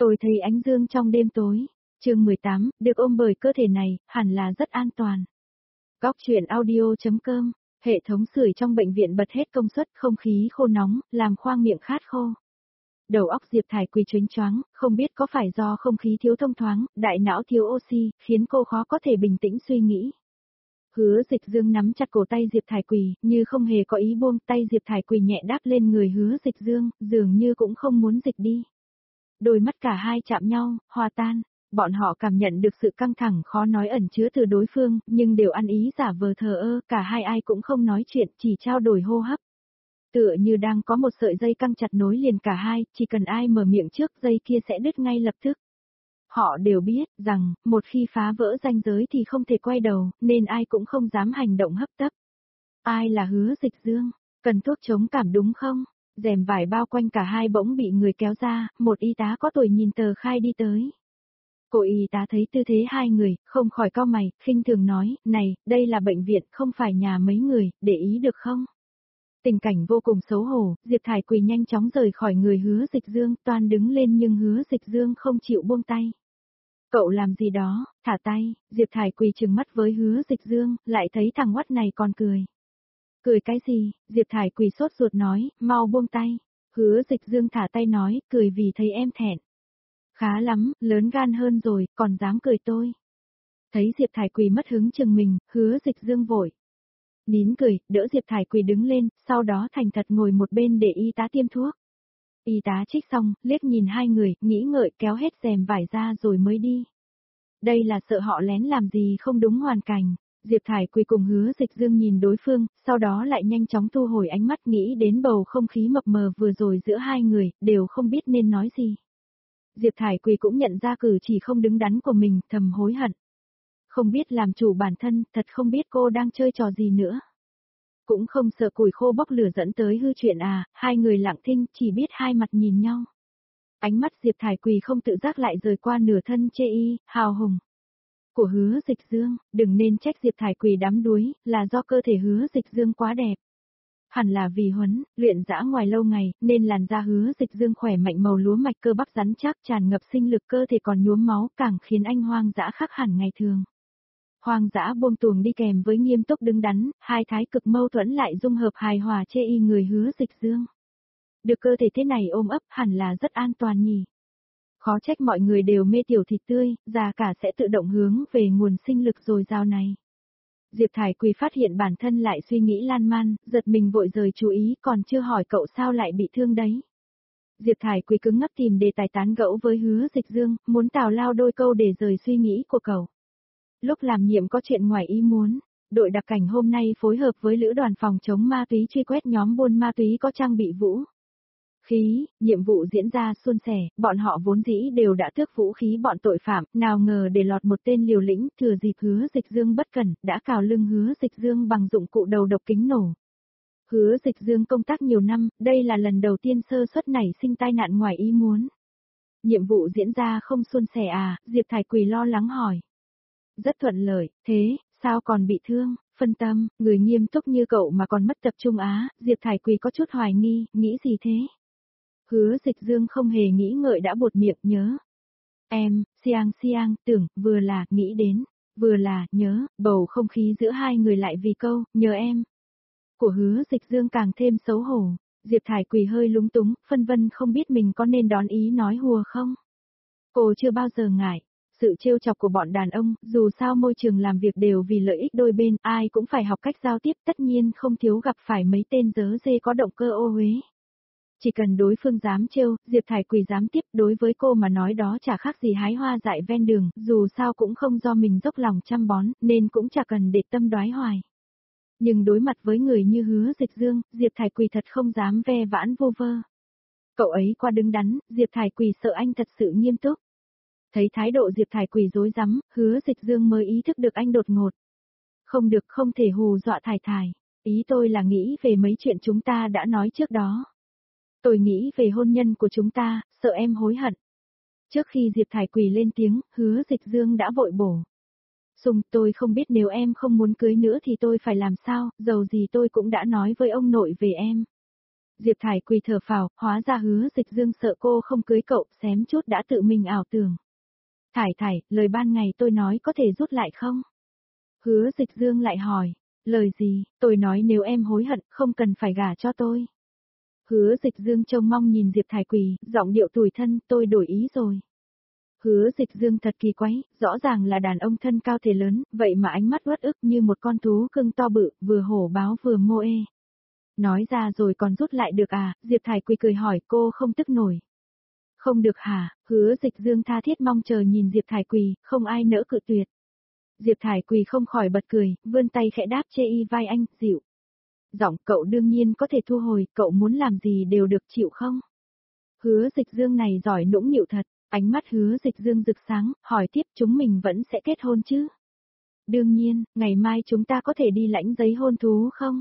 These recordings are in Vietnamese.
Tôi thấy ánh dương trong đêm tối. Chương 18, được ôm bởi cơ thể này, hẳn là rất an toàn. Góc truyện audio.com, hệ thống sưởi trong bệnh viện bật hết công suất, không khí khô nóng, làm khoang miệng khát khô. Đầu óc Diệp Thải Quỳ choáng choáng, không biết có phải do không khí thiếu thông thoáng, đại não thiếu oxy, khiến cô khó có thể bình tĩnh suy nghĩ. Hứa Dịch Dương nắm chặt cổ tay Diệp Thải Quỳ, như không hề có ý buông tay. Diệp Thải Quỳ nhẹ đáp lên người Hứa Dịch Dương, dường như cũng không muốn dịch đi. Đôi mắt cả hai chạm nhau, hòa tan. Bọn họ cảm nhận được sự căng thẳng khó nói ẩn chứa từ đối phương, nhưng đều ăn ý giả vờ thờ ơ, cả hai ai cũng không nói chuyện, chỉ trao đổi hô hấp. Tựa như đang có một sợi dây căng chặt nối liền cả hai, chỉ cần ai mở miệng trước dây kia sẽ đứt ngay lập tức. Họ đều biết rằng, một khi phá vỡ ranh giới thì không thể quay đầu, nên ai cũng không dám hành động hấp tấp. Ai là Hứa Dịch Dương? Cần thuốc chống cảm đúng không? Rèm vải bao quanh cả hai bỗng bị người kéo ra, một y tá có tuổi nhìn tờ khai đi tới. Cô y tá thấy tư thế hai người, không khỏi cau mày, khinh thường nói, này, đây là bệnh viện, không phải nhà mấy người, để ý được không? Tình cảnh vô cùng xấu hổ, Diệp Thải Quỳ nhanh chóng rời khỏi người Hứa Dịch Dương, toan đứng lên nhưng Hứa Dịch Dương không chịu buông tay. Cậu làm gì đó, thả tay, Diệp Thải Quỳ trừng mắt với Hứa Dịch Dương, lại thấy thằng oắt này còn cười. Cười cái gì, Diệp Thải Quỳ sốt ruột nói, mau buông tay. Hứa Dịch Dương thả tay nói, cười vì thấy em thẹn. Khá lắm, lớn gan hơn rồi, còn dám cười tôi. Thấy Diệp Thải Quỳ mất hứng chừng mình, Hứa Dịch Dương vội. Nín cười, đỡ Diệp Thải Quỳ đứng lên, sau đó thành thật ngồi một bên để y tá tiêm thuốc. Y tá trích xong, liếc nhìn hai người, nghĩ ngợi kéo hết rèm vải ra rồi mới đi. Đây là sợ họ lén làm gì không đúng hoàn cảnh. Diệp Thải Quỳ cùng Hứa Dịch Dương nhìn đối phương, sau đó lại nhanh chóng thu hồi ánh mắt nghĩ đến bầu không khí mập mờ vừa rồi giữa hai người, đều không biết nên nói gì. Diệp Thải Quỳ cũng nhận ra cử chỉ không đứng đắn của mình, thầm hối hận. Không biết làm chủ bản thân, thật không biết cô đang chơi trò gì nữa. Cũng không sợ củi khô bốc lửa dẫn tới hư chuyện à, hai người lặng thinh, chỉ biết hai mặt nhìn nhau. Ánh mắt Diệp Thải Quỳ không tự giác lại rời qua nửa thân chê y, hào hùng. Của Hứa Dịch Dương, đừng nên trách Diệp Thải Quỳ đắm đuối, là do cơ thể Hứa Dịch Dương quá đẹp. Hẳn là vì huấn, luyện dã ngoài lâu ngày, nên làn da Hứa Dịch Dương khỏe mạnh màu lúa mạch cơ bắp rắn chắc tràn ngập sinh lực cơ thể còn nhuốm máu càng khiến anh hoang dã khác hẳn ngày thường. Hoang dã buông tuồng đi kèm với nghiêm túc đứng đắn, hai thái cực mâu thuẫn lại dung hợp hài hòa chê y người Hứa Dịch Dương. Được cơ thể thế này ôm ấp hẳn là rất an toàn nhỉ. Khó trách mọi người đều mê tiểu thịt tươi, già cả sẽ tự động hướng về nguồn sinh lực dồi dào này. Diệp Thải Quỳ phát hiện bản thân lại suy nghĩ lan man, giật mình vội rời chú ý còn chưa hỏi cậu sao lại bị thương đấy. Diệp Thải Quỳ cứng ngắc tìm đề tài tán gẫu với Hứa Dịch Dương, muốn tào lao đôi câu để rời suy nghĩ của cậu. Lúc làm nhiệm có chuyện ngoài ý muốn, đội đặc cảnh hôm nay phối hợp với lữ đoàn phòng chống ma túy truy quét nhóm buôn ma túy có trang bị vũ khí, nhiệm vụ diễn ra suôn sẻ, bọn họ vốn dĩ đều đã tước vũ khí bọn tội phạm, nào ngờ để lọt một tên liều lĩnh, thừa dịp Hứa Dịch Dương bất cẩn, đã cào lưng Hứa Dịch Dương bằng dụng cụ đầu độc kính nổ. Hứa Dịch Dương công tác nhiều năm, đây là lần đầu tiên sơ suất nảy sinh tai nạn ngoài ý muốn. Nhiệm vụ diễn ra không suôn sẻ à, Diệp Thải Quỳ lo lắng hỏi. Rất thuận lợi, thế, sao còn bị thương, phân tâm, người nghiêm túc như cậu mà còn mất tập trung á, Diệp Thải Quỳ có chút hoài nghi, nghĩ gì thế? Hứa Dịch Dương không hề nghĩ ngợi đã buột miệng nhớ. Em, Siang, tưởng, vừa là, nghĩ đến, vừa là, nhớ, bầu không khí giữa hai người lại vì câu, nhớ em. Của Hứa Dịch Dương càng thêm xấu hổ, Diệp Thải Quỳ hơi lúng túng, phân vân không biết mình có nên đón ý nói hùa không. Cô chưa bao giờ ngại. Sự trêu chọc của bọn đàn ông, dù sao môi trường làm việc đều vì lợi ích đôi bên, ai cũng phải học cách giao tiếp, tất nhiên không thiếu gặp phải mấy tên dớ dê có động cơ ô uế. Chỉ cần đối phương dám trêu, Diệp Thải Quỳ dám tiếp, đối với cô mà nói đó chả khác gì hái hoa dại ven đường, dù sao cũng không do mình dốc lòng chăm bón, nên cũng chả cần để tâm đoái hoài. Nhưng đối mặt với người như Hứa Dịch Dương, Diệp Thải Quỳ thật không dám ve vãn vô vơ. Cậu ấy qua đứng đắn, Diệp Thải Quỳ sợ anh thật sự nghiêm túc. Thấy thái độ Diệp Thải Quỳ rối rắm, Hứa Dịch Dương mới ý thức được anh đột ngột. Không được, không thể hù dọa Thải Thải. Ý tôi là nghĩ về mấy chuyện chúng ta đã nói trước đó. Tôi nghĩ về hôn nhân của chúng ta, sợ em hối hận. Trước khi Diệp Thải Quỳ lên tiếng, Hứa Dịch Dương đã vội bổ. Sùng, tôi không biết nếu em không muốn cưới nữa thì tôi phải làm sao, dầu gì tôi cũng đã nói với ông nội về em. Diệp Thải Quỳ thở phào, hóa ra Hứa Dịch Dương sợ cô không cưới cậu, xém chút đã tự mình ảo tưởng. Thải Thải, lời ban ngày tôi nói có thể rút lại không? Hứa Dịch Dương lại hỏi, lời gì, tôi nói nếu em hối hận, không cần phải gả cho tôi. Hứa Dịch Dương trông mong nhìn Diệp Thải Quỳ, giọng điệu tủi thân, tôi đổi ý rồi. Hứa Dịch Dương thật kỳ quái, rõ ràng là đàn ông thân cao thể lớn, vậy mà ánh mắt uất ức như một con thú cưng to bự, vừa hổ báo vừa mô ê. Nói ra rồi còn rút lại được à, Diệp Thải Quỳ cười hỏi cô không tức nổi. Không được hả, Hứa Dịch Dương tha thiết mong chờ nhìn Diệp Thải Quỳ, không ai nỡ cự tuyệt. Diệp Thải Quỳ không khỏi bật cười, vươn tay khẽ đáp chê y vai anh, dịu. Giọng cậu đương nhiên có thể thu hồi, cậu muốn làm gì đều được chịu không? Hứa Dịch Dương này giỏi nũng nịu thật, ánh mắt Hứa Dịch Dương rực sáng, hỏi tiếp chúng mình vẫn sẽ kết hôn chứ? Đương nhiên, ngày mai chúng ta có thể đi lãnh giấy hôn thú không?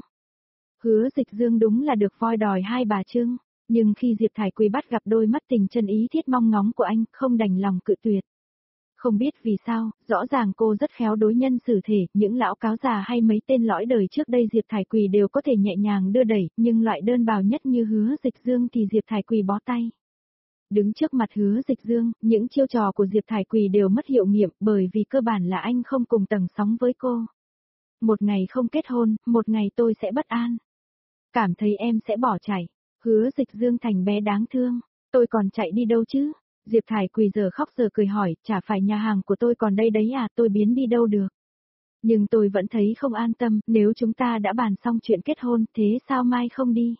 Hứa Dịch Dương đúng là được voi đòi hai bà trưng, nhưng khi Diệp Thải Quỳ bắt gặp đôi mắt tình chân ý thiết mong ngóng của anh, không đành lòng cự tuyệt. Không biết vì sao, rõ ràng cô rất khéo đối nhân xử thể, những lão cáo già hay mấy tên lõi đời trước đây Diệp Thải Quỳ đều có thể nhẹ nhàng đưa đẩy, nhưng loại đơn bào nhất như Hứa Dịch Dương thì Diệp Thải Quỳ bó tay. Đứng trước mặt Hứa Dịch Dương, những chiêu trò của Diệp Thải Quỳ đều mất hiệu nghiệm bởi vì cơ bản là anh không cùng tầng sóng với cô. Một ngày không kết hôn, một ngày tôi sẽ bất an. Cảm thấy em sẽ bỏ chạy. Hứa Dịch Dương thành bé đáng thương. Tôi còn chạy đi đâu chứ? Diệp Thải Quỳ giờ khóc giờ cười hỏi, chả phải nhà hàng của tôi còn đây đấy à, tôi biến đi đâu được. Nhưng tôi vẫn thấy không an tâm, nếu chúng ta đã bàn xong chuyện kết hôn, thế sao mai không đi?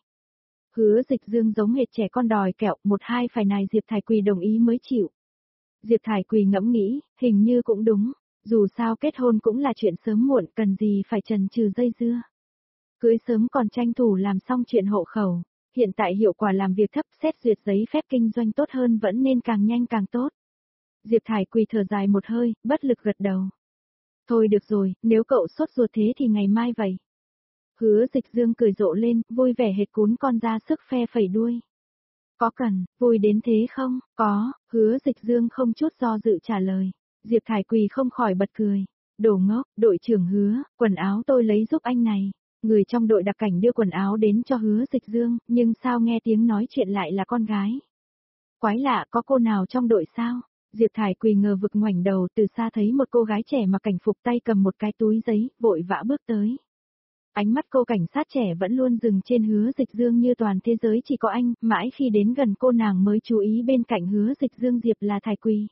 Hứa Dịch Dương giống hệt trẻ con đòi kẹo, một hai phải này Diệp Thải Quỳ đồng ý mới chịu. Diệp Thải Quỳ ngẫm nghĩ, hình như cũng đúng, dù sao kết hôn cũng là chuyện sớm muộn, cần gì phải chần chừ dây dưa. Cưới sớm còn tranh thủ làm xong chuyện hộ khẩu. Hiện tại hiệu quả làm việc thấp, xét duyệt giấy phép kinh doanh tốt hơn vẫn nên càng nhanh càng tốt. Diệp Thải Quỳ thở dài một hơi, bất lực gật đầu. Thôi được rồi, nếu cậu sốt ruột thế thì ngày mai vậy. Hứa Dịch Dương cười rộ lên, vui vẻ hệt cún con ra sức phe phẩy đuôi. Có cần, vui đến thế không? Có, Hứa Dịch Dương không chút do dự trả lời. Diệp Thải Quỳ không khỏi bật cười. Đồ ngốc, đội trưởng Hứa, quần áo tôi lấy giúp anh này. Người trong đội đặc cảnh đưa quần áo đến cho Hứa Dịch Dương, nhưng sao nghe tiếng nói chuyện lại là con gái. Quái lạ, có cô nào trong đội sao? Diệp Thải Quỳ ngờ vực ngoảnh đầu, từ xa thấy một cô gái trẻ mặc cảnh phục tay cầm một cái túi giấy, vội vã bước tới. Ánh mắt cô cảnh sát trẻ vẫn luôn dừng trên Hứa Dịch Dương như toàn thế giới chỉ có anh, mãi khi đến gần cô nàng mới chú ý bên cạnh Hứa Dịch Dương Diệp là Thải Quỳ.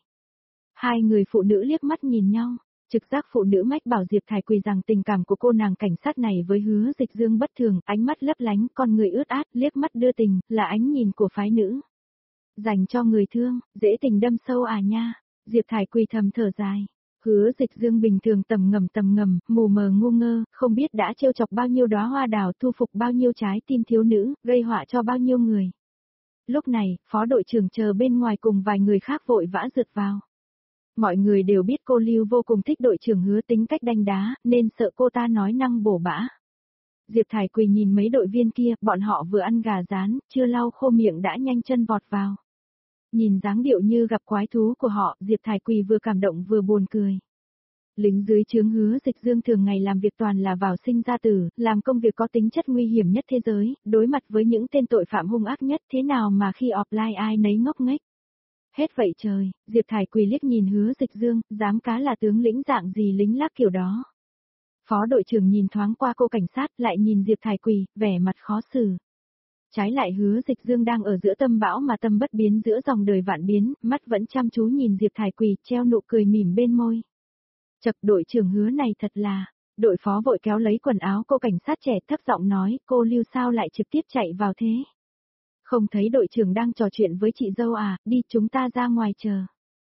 Hai người phụ nữ liếc mắt nhìn nhau. Trực giác phụ nữ mách bảo Diệp Thải Quỳ rằng tình cảm của cô nàng cảnh sát này với Hứa Dịch Dương bất thường, ánh mắt lấp lánh, con người ướt át, liếc mắt đưa tình, là ánh nhìn của phái nữ. Dành cho người thương, dễ tình đâm sâu à nha. Diệp Thải Quỳ thầm thở dài. Hứa Dịch Dương bình thường tầm ngầm, mù mờ ngu ngơ, không biết đã trêu chọc bao nhiêu đóa hoa đào, thu phục bao nhiêu trái tim thiếu nữ, gây họa cho bao nhiêu người. Lúc này, phó đội trưởng chờ bên ngoài cùng vài người khác vội vã rượt vào. Mọi người đều biết cô Lưu vô cùng thích đội trưởng Hứa, tính cách đanh đá, nên sợ cô ta nói năng bổ bã. Diệp Thải Quỳ nhìn mấy đội viên kia, bọn họ vừa ăn gà rán, chưa lau khô miệng đã nhanh chân vọt vào. Nhìn dáng điệu như gặp quái thú của họ, Diệp Thải Quỳ vừa cảm động vừa buồn cười. Lính dưới trướng Hứa Dịch Dương thường ngày làm việc toàn là vào sinh ra tử, làm công việc có tính chất nguy hiểm nhất thế giới, đối mặt với những tên tội phạm hung ác nhất, thế nào mà khi offline ai nấy ngốc nghếch. Hết vậy trời, Diệp Thải Quỳ liếc nhìn Hứa Dịch Dương, dám cá là tướng lĩnh dạng gì lính lác kiểu đó. Phó đội trưởng nhìn thoáng qua cô cảnh sát, lại nhìn Diệp Thải Quỳ, vẻ mặt khó xử. Trái lại Hứa Dịch Dương đang ở giữa tâm bão mà tâm bất biến giữa dòng đời vạn biến, mắt vẫn chăm chú nhìn Diệp Thải Quỳ, treo nụ cười mỉm bên môi. Chậc, đội trưởng Hứa này thật là. Đội phó vội kéo lấy quần áo cô cảnh sát trẻ, thấp giọng nói, cô Lưu sao lại trực tiếp chạy vào thế? Không thấy đội trưởng đang trò chuyện với chị dâu à, đi chúng ta ra ngoài chờ.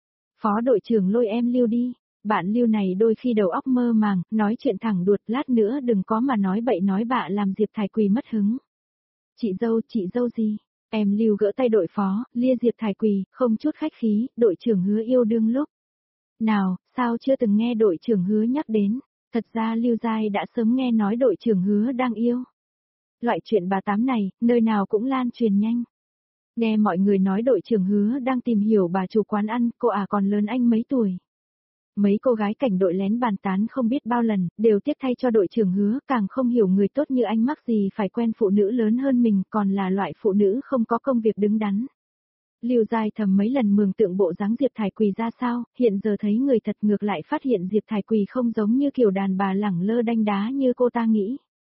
Phó đội trưởng lôi em Lưu đi, bạn Lưu này đôi khi đầu óc mơ màng, nói chuyện thẳng đuột, lát nữa đừng có mà nói bậy nói bạ làm Diệp Thải Quỳ mất hứng. Chị dâu gì? Em Lưu gỡ tay đội phó, lia Diệp Thải Quỳ, không chút khách khí, đội trưởng Hứa yêu đương lúc. Nào, sao chưa từng nghe đội trưởng Hứa nhắc đến, thật ra Lưu Giai đã sớm nghe nói đội trưởng Hứa đang yêu. Loại chuyện bà tám này, nơi nào cũng lan truyền nhanh. Nghe mọi người nói đội trưởng Hứa đang tìm hiểu bà chủ quán ăn, cô còn lớn anh mấy tuổi. Mấy cô gái cảnh đội lén bàn tán không biết bao lần, đều tiếc thay cho đội trưởng Hứa, càng không hiểu người tốt như anh mắc gì phải quen phụ nữ lớn hơn mình, còn là loại phụ nữ không có công việc đứng đắn. Lưu Giai thầm mấy lần mường tượng bộ dáng Diệp Thải Quỳ ra sao, hiện giờ thấy người thật ngược lại phát hiện Diệp Thải Quỳ không giống như kiểu đàn bà lẳng lơ đanh đá như cô ta nghĩ.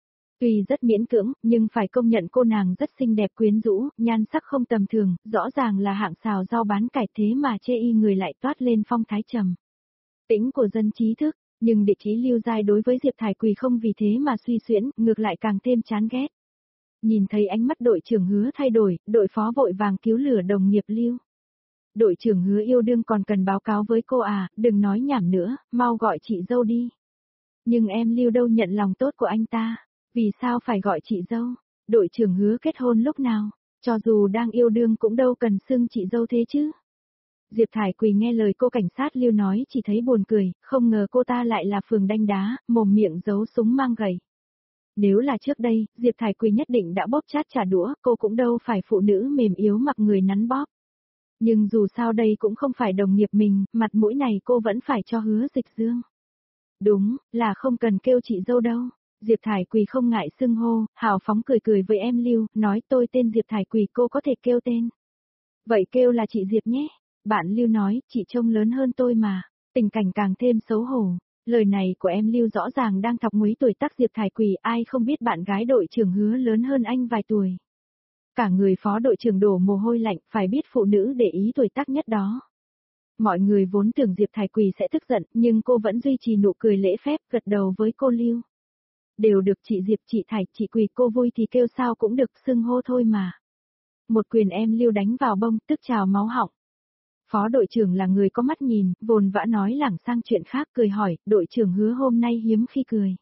Tuy rất miễn cưỡng, nhưng phải công nhận cô nàng rất xinh đẹp quyến rũ, nhan sắc không tầm thường, rõ ràng là hạng xào rau bán cải thế mà chê y người lại toát lên phong thái trầm tĩnh của dân trí thức, nhưng địa chí Lưu Giai đối với Diệp Thải Quỳ không vì thế mà suy xuyễn, ngược lại càng thêm chán ghét. Nhìn thấy ánh mắt đội trưởng Hứa thay đổi, đội phó vội vàng cứu lửa đồng nghiệp Lưu. Đội trưởng Hứa yêu đương còn cần báo cáo với cô à, đừng nói nhảm nữa, mau gọi chị dâu đi. Nhưng em Lưu đâu nhận lòng tốt của anh ta, vì sao phải gọi chị dâu? Đội trưởng Hứa kết hôn lúc nào, cho dù đang yêu đương cũng đâu cần xưng chị dâu thế chứ. Diệp Thải Quỳ nghe lời cô cảnh sát Lưu nói chỉ thấy buồn cười, không ngờ cô ta lại là phường đanh đá, mồm miệng giấu súng mang gậy. Nếu là trước đây, Diệp Thải Quỳ nhất định đã bóp chát trả đũa, cô cũng đâu phải phụ nữ mềm yếu mặc người nắn bóp. Nhưng dù sao đây cũng không phải đồng nghiệp mình, mặt mũi này cô vẫn phải cho Hứa Dịch Dương. Đúng, là không cần kêu chị dâu đâu. Diệp Thải Quỳ không ngại xưng hô, hào phóng cười cười với em Lưu, nói tôi tên Diệp Thải Quỳ cô có thể kêu tên. Vậy kêu là chị Diệp nhé. Bạn Lưu nói, chị trông lớn hơn tôi mà. Tình cảnh càng thêm xấu hổ. Lời này của em Lưu rõ ràng đang thọc nguấy tuổi tác Diệp Thải Quỳ, ai không biết bạn gái đội trưởng Hứa lớn hơn anh vài tuổi. Cả người phó đội trưởng đổ mồ hôi lạnh, phải biết phụ nữ để ý tuổi tác nhất đó. Mọi người vốn tưởng Diệp Thải Quỳ sẽ tức giận, nhưng cô vẫn duy trì nụ cười lễ phép, gật đầu với cô Lưu. Đều được chị Diệp, chị Thải, chị Quỳ, cô vui thì kêu sao cũng được, xưng hô thôi mà. Một quyền em Lưu đánh vào bông, tức trào máu họng. Phó đội trưởng là người có mắt nhìn, vồn vã nói lảng sang chuyện khác, cười hỏi, đội trưởng Hứa hôm nay hiếm khi cười.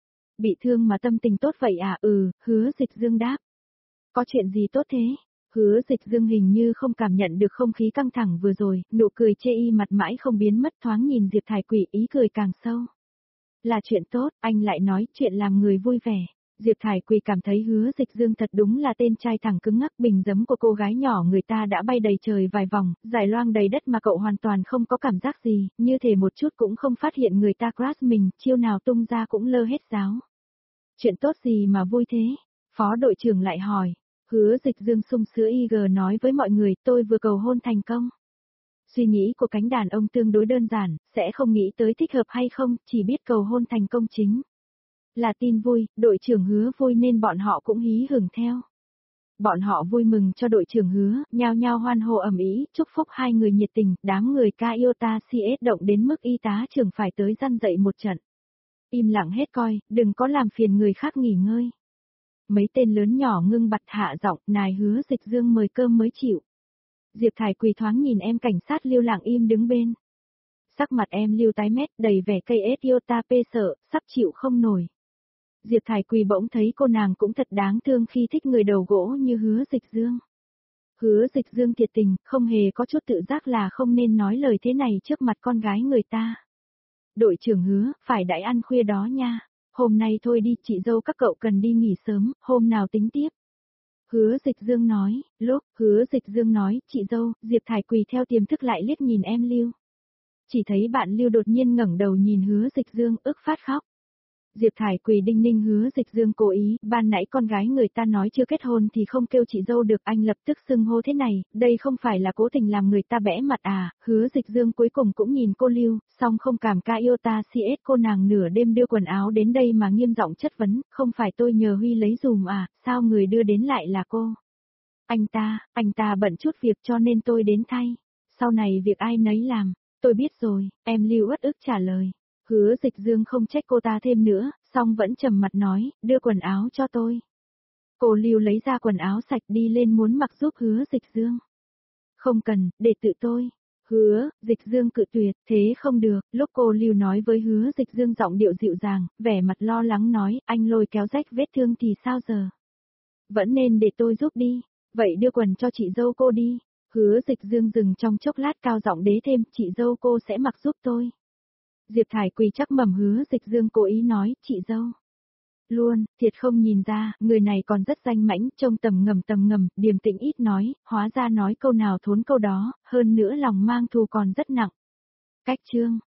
Bị thương mà tâm tình tốt vậy à? Hứa Dịch Dương đáp. Có chuyện gì tốt thế? Hứa Dịch Dương hình như không cảm nhận được không khí căng thẳng vừa rồi, nụ cười chê y mặt mãi không biến mất, thoáng nhìn Diệp Thải Quỳ, ý cười càng sâu. Là chuyện tốt, anh lại nói chuyện làm người vui vẻ. Diệp Thải Quỳ cảm thấy Hứa Dịch Dương thật đúng là tên trai thẳng cứng ngắc, bình giấm của cô gái nhỏ người ta đã bay đầy trời vài vòng, giải loang đầy đất mà cậu hoàn toàn không có cảm giác gì, như thể một chút cũng không phát hiện người ta crush mình, chiêu nào tung ra cũng lơ hết giáo. Chuyện tốt gì mà vui thế? Phó đội trưởng lại hỏi. Hứa Dịch Dương sung sữa IG nói với mọi người, tôi vừa cầu hôn thành công. Suy nghĩ của cánh đàn ông tương đối đơn giản, sẽ không nghĩ tới thích hợp hay không, chỉ biết cầu hôn thành công chính là tin vui, đội trưởng Hứa vui nên bọn họ cũng hí hửng theo. Bọn họ vui mừng cho đội trưởng Hứa, nhao nhao hoan hô ầm ĩ, chúc phúc hai người nhiệt tình, đám người Iota CS động đến mức y tá trưởng phải tới răn dậy một trận. Im lặng hết coi, đừng có làm phiền người khác nghỉ ngơi. Mấy tên lớn nhỏ ngưng bặt hạ giọng, nài Hứa Dịch Dương mời cơm mới chịu. Diệp Thải Quỳ thoáng nhìn em cảnh sát Lưu lặng im đứng bên. Sắc mặt em Lưu tái mét, đầy vẻ cây Iota pê sợ, sắp chịu không nổi. Diệp Thải Quỳ bỗng thấy cô nàng cũng thật đáng thương khi thích người đầu gỗ như Hứa Dịch Dương. Hứa Dịch Dương thiệt tình, không hề có chút tự giác là không nên nói lời thế này trước mặt con gái người ta. Đội trưởng Hứa, phải đãi ăn khuya đó nha. Hôm nay thôi đi, chị dâu các cậu cần đi nghỉ sớm, hôm nào tính tiếp. Hứa Dịch Dương nói, lúc Hứa Dịch Dương nói, chị dâu, Diệp Thải Quỳ theo tiềm thức lại liếc nhìn em Lưu. Chỉ thấy bạn Lưu đột nhiên ngẩng đầu nhìn Hứa Dịch Dương, ức phát khóc. Diệp Thải Quỳ đinh ninh Hứa Dịch Dương cố ý, ban nãy con gái người ta nói chưa kết hôn thì không kêu chị dâu được, anh lập tức xưng hô thế này, đây không phải là cố tình làm người ta bẽ mặt à? Hứa Dịch Dương cuối cùng cũng nhìn cô Lưu, song không cảm Iota CS, cô nàng nửa đêm đưa quần áo đến đây mà nghiêm giọng chất vấn, không phải tôi nhờ Huy lấy dùm à, sao người đưa đến lại là cô? Anh ta bận chút việc cho nên tôi đến thay, sau này việc ai nấy làm, tôi biết rồi, em Lưu uất ức trả lời. Hứa Dịch Dương không trách cô ta thêm nữa, song vẫn trầm mặt nói, đưa quần áo cho tôi. Cô Lưu lấy ra quần áo sạch đi lên muốn mặc giúp Hứa Dịch Dương. Không cần, để tự tôi. Hứa, Dịch Dương cự tuyệt, thế không được, lúc cô Lưu nói với Hứa Dịch Dương giọng điệu dịu dàng, vẻ mặt lo lắng nói, anh lôi kéo rách vết thương thì sao giờ? Vẫn nên để tôi giúp đi, vậy đưa quần cho chị dâu cô đi. Hứa Dịch Dương dừng trong chốc lát cao giọng đế thêm, chị dâu cô sẽ mặc giúp tôi. Diệp Thải Quỳ chắc mẩm Hứa Dịch Dương cố ý nói, chị dâu. Luôn, thiệt không nhìn ra, người này còn rất danh mãnh, trông tầm ngầm, điềm tĩnh ít nói, hóa ra nói câu nào thốn câu đó, hơn nữa lòng mang thù còn rất nặng. Cách chương.